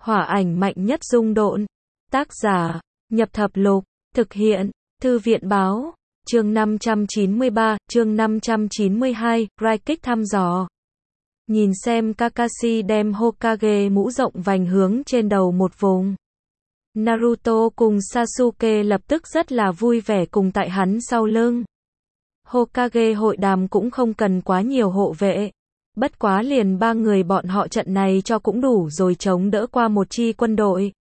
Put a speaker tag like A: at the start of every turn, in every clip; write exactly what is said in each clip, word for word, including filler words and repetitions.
A: Hỏa ảnh mạnh nhất dung độn. Tác giả, Nhập Thập Lục. Thực hiện, Thư viện Báo. Chương năm trăm chín mươi ba, chương năm trăm chín mươi hai, Raikik thăm dò. Nhìn xem Kakashi đem Hokage mũ rộng vành hướng trên đầu một vùng. Naruto cùng Sasuke lập tức rất là vui vẻ cùng tại hắn sau lưng. Hokage hội đàm cũng không cần quá nhiều hộ vệ. Bất quá liền ba người bọn họ trận này cho cũng đủ rồi chống đỡ qua một chi quân đội.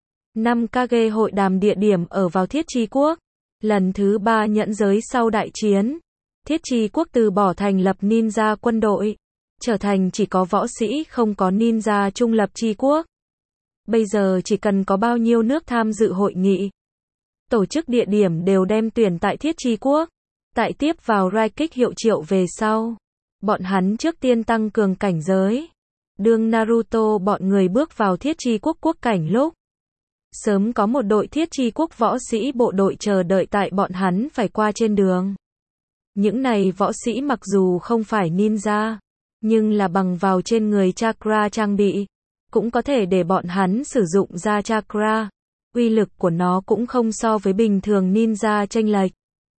A: Năm Kage hội đàm địa điểm ở vào Thiết Chi Quốc. Lần thứ ba nhẫn giới sau đại chiến. Thiết Chi Quốc từ bỏ thành lập ninja quân đội. Trở thành chỉ có võ sĩ không có ninja trung lập chi quốc. Bây giờ chỉ cần có bao nhiêu nước tham dự hội nghị. Tổ chức địa điểm đều đem tuyển tại Thiết Chi Quốc. Tại tiếp vào Raikik hiệu triệu về sau. Bọn hắn trước tiên tăng cường cảnh giới. Đương Naruto bọn người bước vào Thiết Chi Quốc quốc cảnh lúc. Sớm có một đội Thiết Chi Quốc võ sĩ bộ đội chờ đợi tại bọn hắn phải qua trên đường. Những này võ sĩ mặc dù không phải ninja, nhưng là bằng vào trên người chakra trang bị, cũng có thể để bọn hắn sử dụng ra chakra. Uy lực của nó cũng không so với bình thường ninja chênh lệch.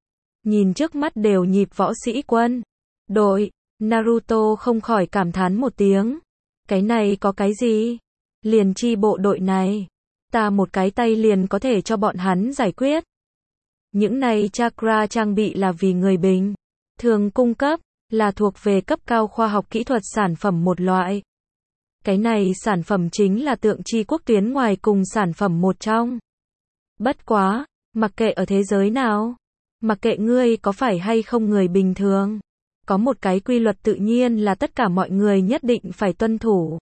A: Nhìn trước mắt đều nhịp võ sĩ quân đội, Naruto không khỏi cảm thán một tiếng. Cái này có cái gì? Liền chi bộ đội này, ta một cái tay liền có thể cho bọn hắn giải quyết. Những này chakra trang bị là vì người bình thường cung cấp, là thuộc về cấp cao khoa học kỹ thuật sản phẩm một loại. Cái này sản phẩm chính là tượng chi quốc tuyến ngoài cùng sản phẩm một trong. Bất quá, mặc kệ ở thế giới nào, mặc kệ ngươi có phải hay không người bình thường, có một cái quy luật tự nhiên là tất cả mọi người nhất định phải tuân thủ.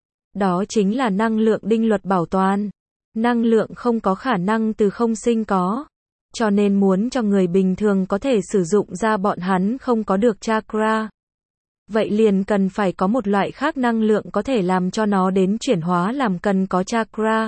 A: Đó chính là năng lượng đinh luật bảo toàn. Năng lượng không có khả năng từ không sinh có. Cho nên muốn cho người bình thường có thể sử dụng ra bọn hắn không có được chakra. Vậy liền cần phải có một loại khác năng lượng có thể làm cho nó đến chuyển hóa làm cần có chakra.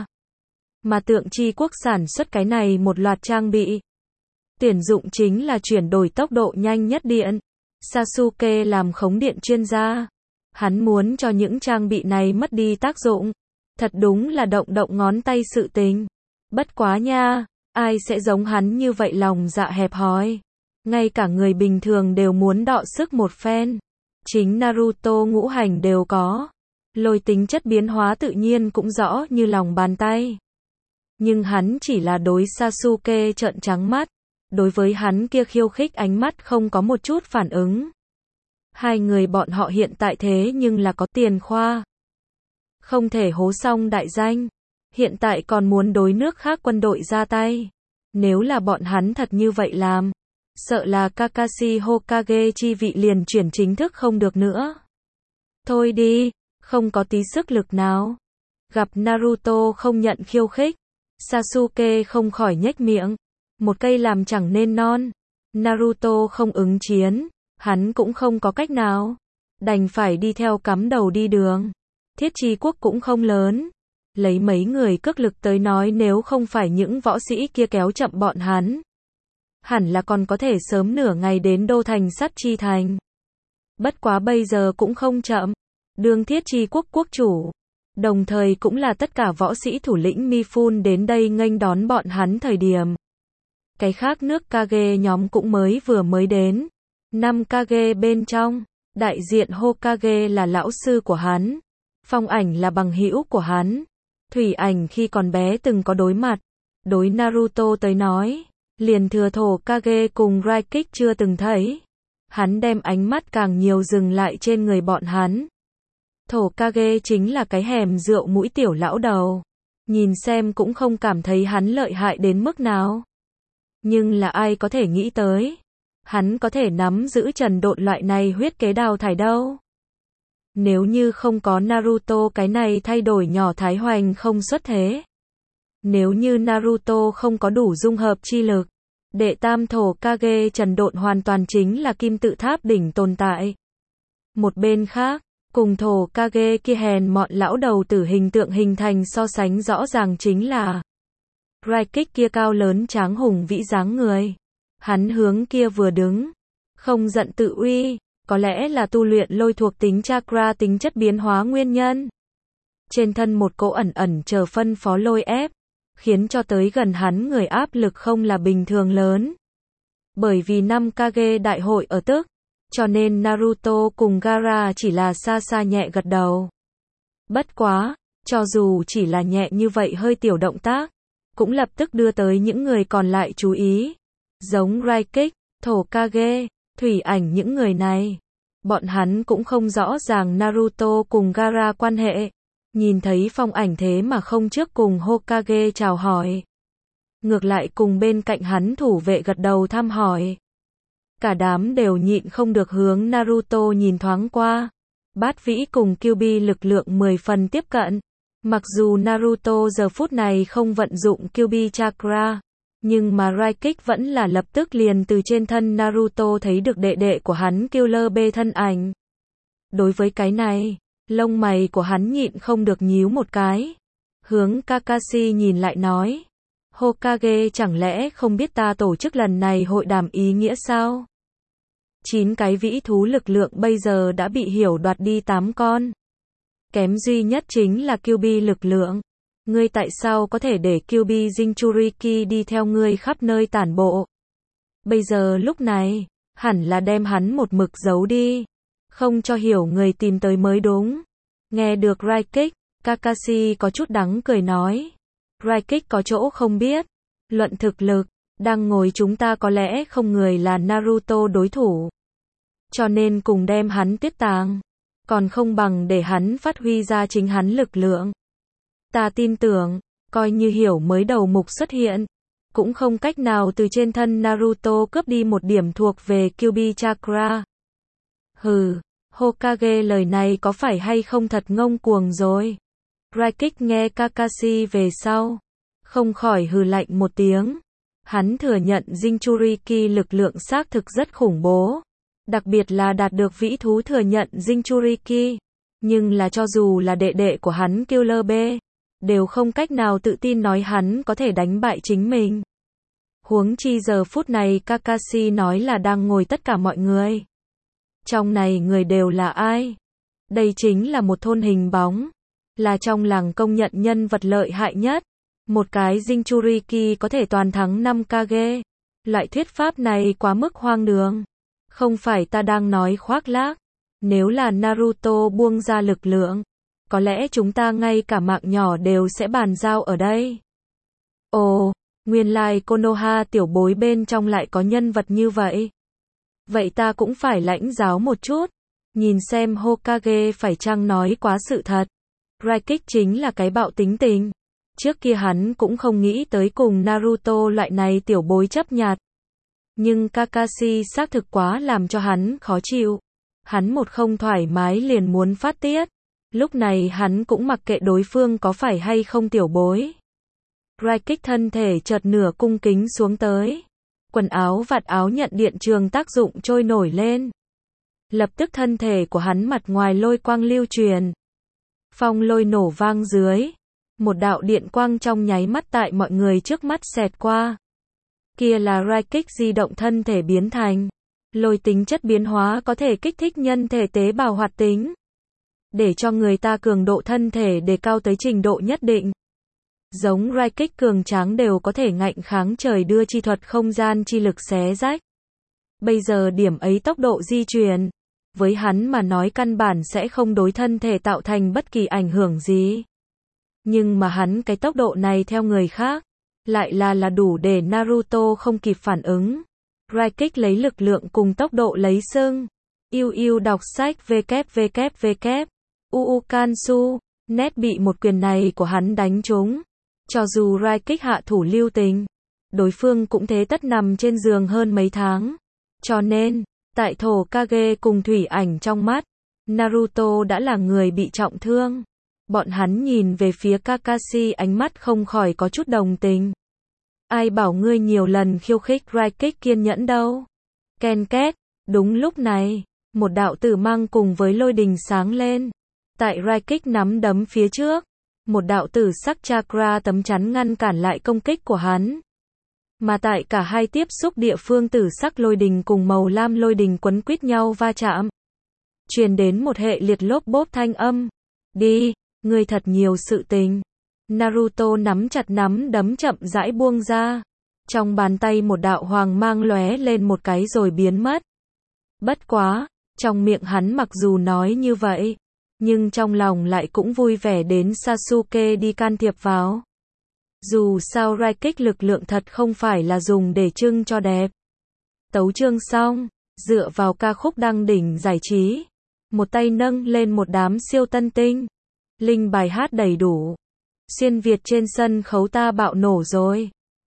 A: Mà tượng chi quốc sản xuất cái này một loạt trang bị. Tuyển dụng chính là chuyển đổi tốc độ nhanh nhất điện. Sasuke làm khống điện chuyên gia. Hắn muốn cho những trang bị này mất đi tác dụng. Thật đúng là động động ngón tay sự tình. Bất quá nha, ai sẽ giống hắn như vậy lòng dạ hẹp hòi. Ngay cả người bình thường đều muốn đọ sức một phen. Chính Naruto ngũ hành đều có. Lôi tính chất biến hóa tự nhiên cũng rõ như lòng bàn tay. Nhưng hắn chỉ là đối Sasuke trợn trắng mắt. Đối với hắn kia khiêu khích ánh mắt không có một chút phản ứng. Hai người bọn họ hiện tại thế nhưng là có tiền khoa. Không thể hố xong đại danh. Hiện tại còn muốn đối nước khác quân đội ra tay. Nếu là bọn hắn thật như vậy làm, sợ là Kakashi Hokage chi vị liền chuyển chính thức không được nữa. Thôi đi, không có tí sức lực nào. Gặp Naruto không nhận khiêu khích, Sasuke không khỏi nhếch miệng. Một cây làm chẳng nên non. Naruto không ứng chiến, hắn cũng không có cách nào. Đành phải đi theo cắm đầu đi đường. Thiết Chi Quốc cũng không lớn. Lấy mấy người cước lực tới nói nếu không phải những võ sĩ kia kéo chậm bọn hắn. Hẳn là còn có thể sớm nửa ngày đến đô thành Sắt Chi Thành. Bất quá bây giờ cũng không chậm. Đương Thiết Chi Quốc quốc chủ. Đồng thời cũng là tất cả võ sĩ thủ lĩnh Mifune đến đây nghênh đón bọn hắn thời điểm. Cái khác nước Kage nhóm cũng mới vừa mới đến. Năm Kage bên trong, đại diện Hokage là lão sư của hắn. Phong ảnh là bằng hữu của hắn. Thủy ảnh khi còn bé từng có đối mặt. Đối Naruto tới nói, liền thừa thổ Kage cùng Raikik chưa từng thấy. Hắn đem ánh mắt càng nhiều dừng lại trên người bọn hắn. Thổ Kage chính là cái hẻm rượu mũi tiểu lão đầu. Nhìn xem cũng không cảm thấy hắn lợi hại đến mức nào. Nhưng là ai có thể nghĩ tới. Hắn có thể nắm giữ trần độn loại này huyết kế đào thải đâu. Nếu như không có Naruto cái này thay đổi nhỏ Thái Hoành không xuất thế. Nếu như Naruto không có đủ dung hợp chi lực. Đệ tam thổ Kage trần độn hoàn toàn chính là kim tự tháp đỉnh tồn tại. Một bên khác, cùng thổ Kage kia hèn mọn lão đầu tử hình tượng hình thành so sánh rõ ràng chính là Raikik kia cao lớn tráng hùng vĩ dáng người. Hắn hướng kia vừa đứng, không giận tự uy, có lẽ là tu luyện lôi thuộc tính chakra tính chất biến hóa nguyên nhân. trên thân một cỗ ẩn ẩn chờ phân phó lôi ép, khiến cho tới gần hắn người áp lực không là bình thường lớn. Bởi vì năm Kage đại hội ở tức, cho nên Naruto cùng Gaara chỉ là xa xa nhẹ gật đầu. Bất quá, cho dù chỉ là nhẹ như vậy hơi tiểu động tác, cũng lập tức đưa tới những người còn lại chú ý. Giống Raikik, Thổ Kage, Thủy Ảnh những người này. Bọn hắn cũng không rõ ràng Naruto cùng Gaara quan hệ. Nhìn thấy Phong Ảnh thế mà không trước cùng Hokage chào hỏi. Ngược lại cùng bên cạnh hắn thủ vệ gật đầu thăm hỏi. Cả đám đều nhịn không được hướng Naruto nhìn thoáng qua. Bát Vĩ cùng Kyuubi lực lượng mười phần tiếp cận. Mặc dù Naruto giờ phút này không vận dụng Kyuubi Chakra, nhưng mà Raikik vẫn là lập tức liền từ trên thân Naruto thấy được đệ đệ của hắn Killer B thân ảnh. Đối với cái này, lông mày của hắn nhịn không được nhíu một cái. Hướng Kakashi nhìn lại nói. Hokage chẳng lẽ không biết ta tổ chức lần này hội đàm ý nghĩa sao? Chín cái vĩ thú lực lượng bây giờ đã bị hiểu đoạt đi tám con. Kém duy nhất chính là Kyuubi lực lượng. Ngươi tại sao có thể để Kyuubi Jinchuriki đi theo ngươi khắp nơi tản bộ? Bây giờ lúc này, hẳn là đem hắn một mực giấu đi. Không cho hiểu người tìm tới mới đúng. Nghe được Raikik, Kakashi có chút đắng cười nói. Raikik có chỗ không biết. Luận thực lực, đang ngồi chúng ta có lẽ không người là Naruto đối thủ. Cho nên cùng đem hắn tiết tàng. Còn không bằng để hắn phát huy ra chính hắn lực lượng. Ta tin tưởng, coi như hiểu mới đầu mục xuất hiện, cũng không cách nào từ trên thân Naruto cướp đi một điểm thuộc về Kyuubi Chakra. Hừ, Hokage lời này có phải hay không thật ngông cuồng rồi. Raikik nghe Kakashi về sau, không khỏi hừ lạnh một tiếng. Hắn thừa nhận Jinchuriki lực lượng xác thực rất khủng bố. Đặc biệt là đạt được vĩ thú thừa nhận Jinchuriki. Nhưng là cho dù là đệ đệ của hắn Killer B, đều không cách nào tự tin nói hắn có thể đánh bại chính mình. Huống chi giờ phút này Kakashi nói là đang ngồi tất cả mọi người. Trong này người đều là ai? Đây chính là một thôn hình bóng. Là trong làng công nhận nhân vật lợi hại nhất. Một cái Jinchuriki có thể toàn thắng năm Kage. Loại thuyết pháp này quá mức hoang đường. Không phải ta đang nói khoác lác. Nếu là Naruto buông ra lực lượng, có lẽ chúng ta ngay cả mạng nhỏ đều sẽ bàn giao ở đây. Ồ, nguyên lai Konoha tiểu bối bên trong lại có nhân vật như vậy. Vậy ta cũng phải lãnh giáo một chút. Nhìn xem Hokage phải chăng nói quá sự thật. Raikik chính là cái bạo tính tình. Trước kia hắn cũng không nghĩ tới cùng Naruto loại này tiểu bối chấp nhặt. Nhưng Kakashi xác thực quá làm cho hắn khó chịu. Hắn một không thoải mái liền muốn phát tiết. Lúc này hắn cũng mặc kệ đối phương có phải hay không tiểu bối. Raikik thân thể chợt nửa cung kính xuống tới. Quần áo vạt áo nhận điện trường tác dụng trôi nổi lên. Lập tức thân thể của hắn mặt ngoài lôi quang lưu truyền. Phong lôi nổ vang dưới. Một đạo điện quang trong nháy mắt tại mọi người trước mắt xẹt qua. Kia là Raikik di động thân thể biến thành. Lôi tính chất biến hóa có thể kích thích nhân thể tế bào hoạt tính. Để cho người ta cường độ thân thể đề cao tới trình độ nhất định. Giống Raikik cường tráng đều có thể ngạnh kháng trời đưa chi thuật không gian chi lực xé rách. Bây giờ điểm ấy tốc độ di chuyển. Với hắn mà nói căn bản sẽ không đối thân thể tạo thành bất kỳ ảnh hưởng gì. Nhưng mà hắn cái tốc độ này theo người khác. Lại là là đủ để Naruto không kịp phản ứng. Raikik lấy lực lượng cùng tốc độ lấy sưng. Yêu yêu đọc sách www. Uukansu. Nét bị một quyền này của hắn đánh trúng. Cho dù Raikik hạ thủ lưu tình. Đối phương cũng thế tất nằm trên giường hơn mấy tháng. Cho nên, tại Thổ Kage cùng Thủy Ảnh trong mắt, Naruto đã là người bị trọng thương. Bọn hắn nhìn về phía Kakashi ánh mắt không khỏi có chút đồng tình. Ai bảo ngươi nhiều lần khiêu khích Raikik kiên nhẫn đâu. Ken két, đúng lúc này, một đạo tử mang cùng với lôi đình sáng lên. Tại Raikik nắm đấm phía trước, một đạo tử sắc chakra tấm chắn ngăn cản lại công kích của hắn. Mà tại cả hai tiếp xúc địa phương tử sắc lôi đình cùng màu lam lôi đình quấn quýt nhau va chạm. Truyền đến một hệ liệt lốp bốp thanh âm. Đi, Ngươi thật nhiều sự tình. Naruto nắm chặt nắm đấm chậm rãi buông ra. Trong bàn tay một đạo hoàng mang lóe lên một cái rồi biến mất. Bất quá, trong miệng hắn mặc dù nói như vậy, nhưng trong lòng lại cũng vui vẻ đến Sasuke đi can thiệp vào. Dù sao Raikage lực lượng thật không phải là dùng để trưng cho đẹp. Tấu chương xong, dựa vào ca khúc đăng đỉnh giải trí, một tay nâng lên một đám siêu tân tinh. Linh bài hát đầy đủ. Xuyên Việt trên sân khấu ta bạo nổ rồi.